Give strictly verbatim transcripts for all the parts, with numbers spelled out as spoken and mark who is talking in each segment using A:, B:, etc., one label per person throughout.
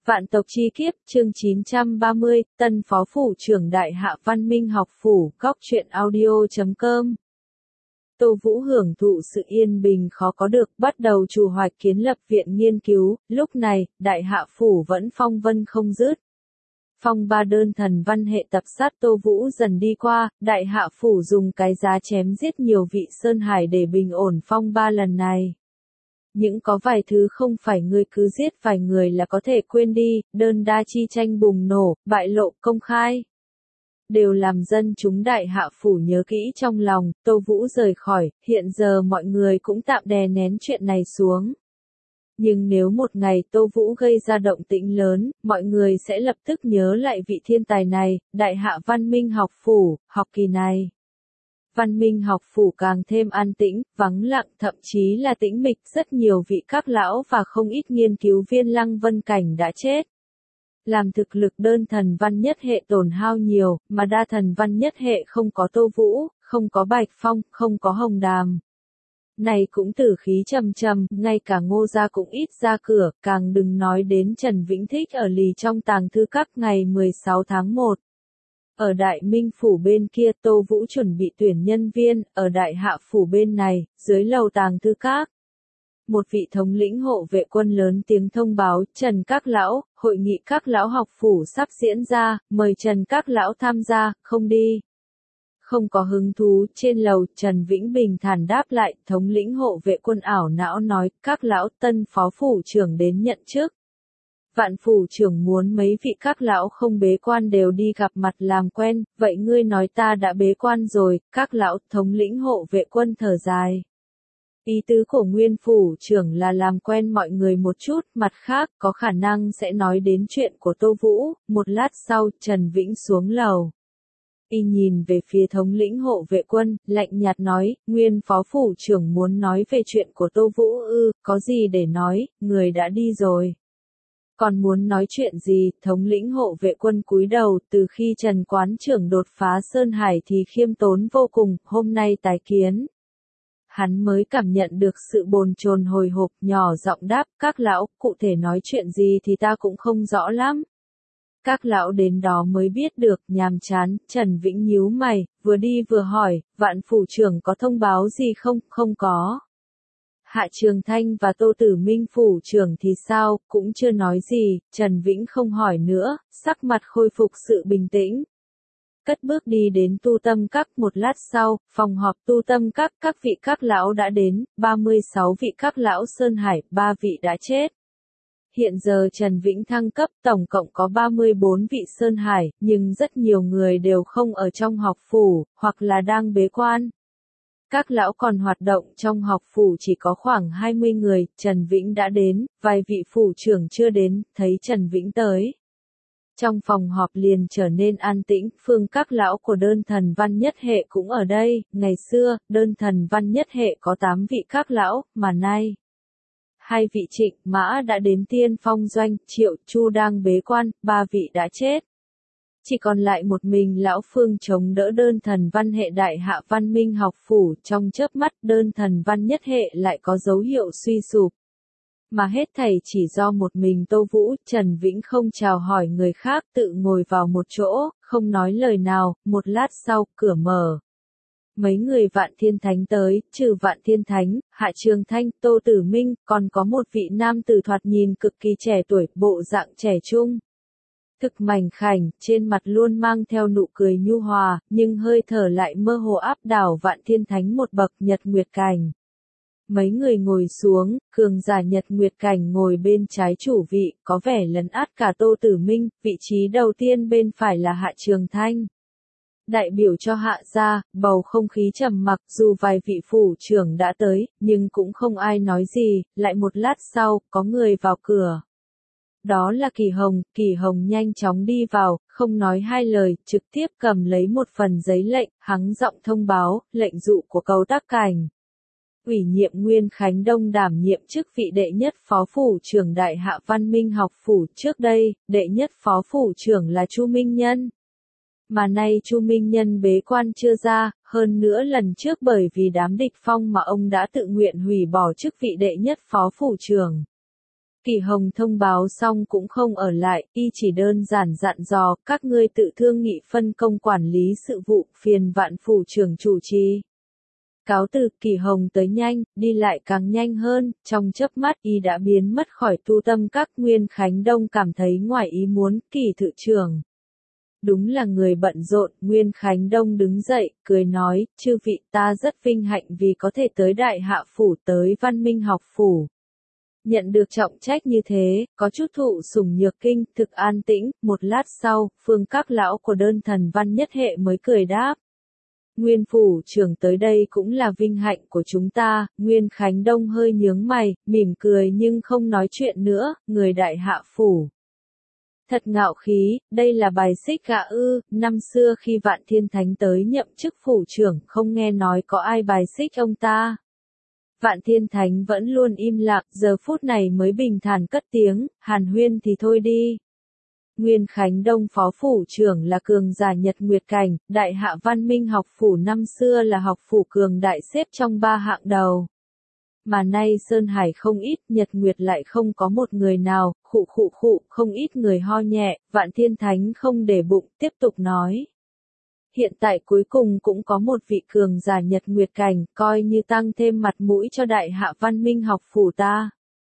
A: Vạn tộc chi kiếp, chương chín trăm ba mươi, tân phó phủ trưởng Đại Hạ Văn Minh Học Phủ, góc truyện audio chấm com. Tô Vũ hưởng thụ sự yên bình khó có được, bắt đầu chủ hoạch kiến lập viện nghiên cứu, lúc này, Đại Hạ Phủ vẫn phong vân không dứt. Phong ba đơn thần văn hệ tập sát Tô Vũ dần đi qua, Đại Hạ Phủ dùng cái giá chém giết nhiều vị Sơn Hải để bình ổn phong ba lần này. Những có vài thứ không phải ngươi cứ giết vài người là có thể quên đi, đơn đa chi tranh bùng nổ, bại lộ công khai. Đều làm dân chúng Đại Hạ Phủ nhớ kỹ trong lòng, Tô Vũ rời khỏi, hiện giờ mọi người cũng tạm đè nén chuyện này xuống. Nhưng nếu một ngày Tô Vũ gây ra động tĩnh lớn, mọi người sẽ lập tức nhớ lại vị thiên tài này, Đại Hạ Văn Minh Học Phủ, học kỳ này. Văn Minh Học Phủ càng thêm an tĩnh, vắng lặng, thậm chí là tĩnh mịch, rất nhiều vị các lão và không ít nghiên cứu viên Lăng Vân Cảnh đã chết. Làm thực lực đơn thần văn nhất hệ tổn hao nhiều, mà đa thần văn nhất hệ không có Tô Vũ, không có Bạch Phong, không có Hồng Đàm. Này cũng tử khí trầm trầm, ngay cả Ngô gia cũng ít ra cửa, càng đừng nói đến Trần Vĩnh Thích ở lì trong tàng thư các ngày mười sáu tháng một. Ở Đại Minh Phủ bên kia Tô Vũ chuẩn bị tuyển nhân viên, ở Đại Hạ Phủ bên này, dưới lầu tàng thư các. Một vị thống lĩnh hộ vệ quân lớn tiếng thông báo, Trần các lão, hội nghị các lão học phủ sắp diễn ra, mời Trần các lão tham gia, không đi. Không có hứng thú, trên lầu, Trần Vĩnh bình thản đáp lại, thống lĩnh hộ vệ quân ảo não nói, các lão tân phó phủ trưởng đến nhận chức. Vạn phủ trưởng muốn mấy vị các lão không bế quan đều đi gặp mặt làm quen, vậy ngươi nói ta đã bế quan rồi, các lão, thống lĩnh hộ vệ quân thở dài. Ý tứ của nguyên phủ trưởng là làm quen mọi người một chút, mặt khác, có khả năng sẽ nói đến chuyện của Tô Vũ, một lát sau, Trần Vĩnh xuống lầu. Y nhìn về phía thống lĩnh hộ vệ quân, lạnh nhạt nói, nguyên phó phủ trưởng muốn nói về chuyện của Tô Vũ ư, có gì để nói, người đã đi rồi. Còn muốn nói chuyện gì, thống lĩnh hộ vệ quân cúi đầu, từ khi Trần quán trưởng đột phá Sơn Hải thì khiêm tốn vô cùng, hôm nay tái kiến. Hắn mới cảm nhận được sự bồn chồn hồi hộp, nhỏ giọng đáp, các lão, cụ thể nói chuyện gì thì ta cũng không rõ lắm. Các lão đến đó mới biết được, nhàm chán, Trần Vĩnh nhíu mày, vừa đi vừa hỏi, vạn phủ trưởng có thông báo gì không, không có. Hạ Trường Thanh và Tô Tử Minh phủ trưởng thì sao, cũng chưa nói gì, Trần Vĩnh không hỏi nữa, sắc mặt khôi phục sự bình tĩnh. Cất bước đi đến tu tâm các, một lát sau, phòng họp tu tâm các, các vị các lão đã đến, ba mươi sáu vị các lão Sơn Hải, ba vị đã chết. Hiện giờ Trần Vĩnh thăng cấp, tổng cộng có ba mươi bốn vị Sơn Hải, nhưng rất nhiều người đều không ở trong học phủ, hoặc là đang bế quan. Các lão còn hoạt động trong học phủ chỉ có khoảng hai mươi người, Trần Vĩnh đã đến, vài vị phủ trưởng chưa đến, thấy Trần Vĩnh tới. Trong phòng họp liền trở nên an tĩnh, phương các lão của đơn thần văn nhất hệ cũng ở đây, ngày xưa, đơn thần văn nhất hệ có tám vị các lão, mà nay. Hai vị Trịnh, Mã đã đến Tiên Phong Doanh, Triệu, Chu đang bế quan, ba vị đã chết. Chỉ còn lại một mình lão Phương chống đỡ đơn thần văn hệ Đại Hạ Văn Minh Học Phủ, trong chớp mắt đơn thần văn nhất hệ lại có dấu hiệu suy sụp. Mà hết thảy chỉ do một mình Tô Vũ, Trần Vĩnh không chào hỏi người khác, tự ngồi vào một chỗ, không nói lời nào, một lát sau, cửa mở. Mấy người Vạn Thiên Thánh tới, trừ Vạn Thiên Thánh, Hạ Trường Thanh, Tô Tử Minh, còn có một vị nam tử thoạt nhìn cực kỳ trẻ tuổi, bộ dạng trẻ trung. Thực mảnh khảnh, trên mặt luôn mang theo nụ cười nhu hòa, nhưng hơi thở lại mơ hồ áp đảo Vạn Thiên Thánh một bậc, Nhật Nguyệt Cảnh. Mấy người ngồi xuống, cường giả Nhật Nguyệt Cảnh ngồi bên trái chủ vị, có vẻ lấn át cả Tô Tử Minh, vị trí đầu tiên bên phải là Hạ Trường Thanh. Đại biểu cho Hạ gia, bầu không khí trầm mặc, dù vài vị phủ trưởng đã tới, nhưng cũng không ai nói gì, lại một lát sau, có người vào cửa. Đó là Kỳ Hồng, Kỳ Hồng nhanh chóng đi vào, không nói hai lời, trực tiếp cầm lấy một phần giấy lệnh, hắng giọng thông báo, lệnh dụ của Cầu Tắc Cảnh. Ủy nhiệm Nguyên Khánh Đông đảm nhiệm chức vị đệ nhất phó phủ trưởng Đại Hạ Văn Minh Học Phủ, trước đây, đệ nhất phó phủ trưởng là Chu Minh Nhân. Mà nay Chu Minh Nhân bế quan chưa ra, hơn nữa lần trước bởi vì đám địch phong mà ông đã tự nguyện hủy bỏ chức vị đệ nhất phó phủ trưởng. Kỳ Hồng thông báo xong cũng không ở lại, y chỉ đơn giản dặn dò, các ngươi tự thương nghị phân công quản lý sự vụ, phiền Vạn phủ trưởng chủ trì. Cáo từ, Kỳ Hồng tới nhanh, đi lại càng nhanh hơn, trong chớp mắt y đã biến mất khỏi tu tâm các. Nguyên Khánh Đông cảm thấy ngoài ý muốn, Kỳ thự trưởng. Đúng là người bận rộn. Nguyên Khánh Đông đứng dậy, cười nói, chư vị, ta rất vinh hạnh vì có thể tới Đại Hạ phủ, tới Văn Minh học phủ. Nhận được trọng trách như thế, có chút thụ sủng nhược kinh, thực an tĩnh. Một lát sau, Phương các lão của đơn thần Văn Nhất Hệ mới cười đáp. Nguyên phủ trưởng tới đây cũng là vinh hạnh của chúng ta. Nguyên Khánh Đông hơi nhướng mày, mỉm cười nhưng không nói chuyện nữa. Người Đại Hạ phủ thật ngạo khí, đây là bài xích gạ ư. Năm xưa khi Vạn Thiên Thánh tới nhậm chức phủ trưởng, không nghe nói có ai bài xích ông ta. Vạn Thiên Thánh vẫn luôn im lặng, giờ phút này mới bình thản cất tiếng, hàn huyên thì thôi đi. Nguyên Khánh Đông phó phủ trưởng là cường giả Nhật Nguyệt Cảnh, Đại Hạ Văn Minh học phủ năm xưa là học phủ cường đại xếp trong ba hạng đầu. Mà nay Sơn Hải không ít, Nhật Nguyệt lại không có một người nào, khụ khụ khụ, không ít người ho nhẹ. Vạn Thiên Thánh không để bụng, tiếp tục nói. Hiện tại cuối cùng cũng có một vị cường giả Nhật Nguyệt Cảnh, coi như tăng thêm mặt mũi cho Đại Hạ Văn Minh học phủ ta.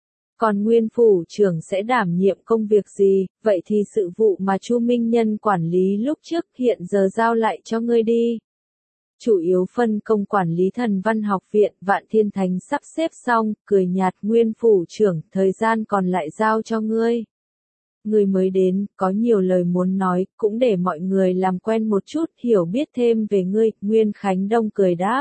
A: Còn Nguyên phủ trưởng sẽ đảm nhiệm công việc gì, vậy thì sự vụ mà Chu Minh Nhân quản lý lúc trước hiện giờ giao lại cho ngươi đi. Chủ yếu phân công quản lý Thần Văn học viện. Vạn Thiên Thánh sắp xếp xong, cười nhạt, Nguyên phủ trưởng, thời gian còn lại giao cho ngươi. Người mới đến, có nhiều lời muốn nói, cũng để mọi người làm quen một chút, hiểu biết thêm về ngươi. Nguyên Khánh Đông cười đáp.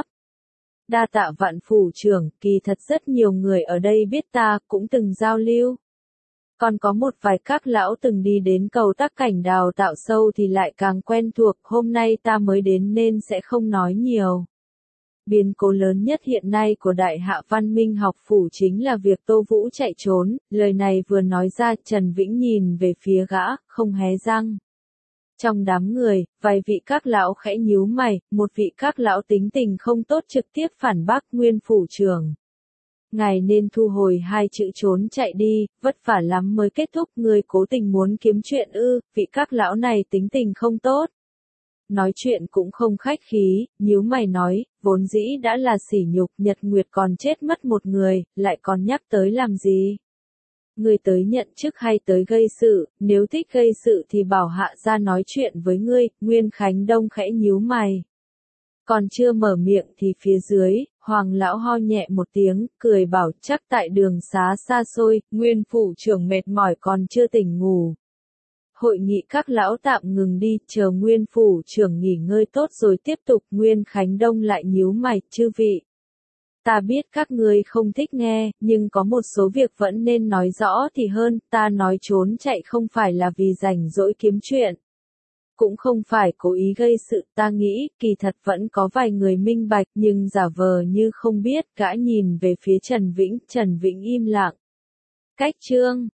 A: Đa tạ Vạn phủ trưởng, kỳ thật rất nhiều người ở đây biết ta, cũng từng giao lưu. Còn có một vài các lão từng đi đến cầu tác cảnh đào tạo sâu thì lại càng quen thuộc, hôm nay ta mới đến nên sẽ không nói nhiều. Biến cố lớn nhất hiện nay của Đại Hạ Văn Minh học phủ chính là việc Tô Vũ chạy trốn. Lời này vừa nói ra, Trần Vĩnh nhìn về phía gã, không hé răng. Trong đám người, vài vị các lão khẽ nhíu mày, một vị các lão tính tình không tốt trực tiếp phản bác Nguyên phủ trưởng. Ngài nên thu hồi hai chữ trốn chạy đi, vất vả lắm mới kết thúc, người cố tình muốn kiếm chuyện ư, vị các lão này tính tình không tốt. Nói chuyện cũng không khách khí, nhíu mày nói, vốn dĩ đã là sỉ nhục, Nhật Nguyệt còn chết mất một người, lại còn nhắc tới làm gì? Ngươi tới nhận chức hay tới gây sự, nếu thích gây sự thì bảo hạ ra nói chuyện với ngươi. Nguyên Khánh Đông khẽ nhíu mày. Còn chưa mở miệng thì phía dưới, Hoàng lão ho nhẹ một tiếng, cười bảo, chắc tại đường xá xa xôi, Nguyên phủ trưởng mệt mỏi còn chưa tỉnh ngủ. Hội nghị các lão tạm ngừng đi, chờ Nguyên phủ trưởng nghỉ ngơi tốt rồi tiếp tục. Nguyên Khánh Đông lại nhíu mày, chư vị. Ta biết các ngươi không thích nghe, nhưng có một số việc vẫn nên nói rõ thì hơn. Ta nói trốn chạy không phải là vì rảnh rỗi kiếm chuyện. Cũng không phải cố ý gây sự, ta nghĩ, kỳ thật vẫn có vài người minh bạch, nhưng giả vờ như không biết. Gã nhìn về phía Trần Vĩnh, Trần Vĩnh im lặng. Cách chương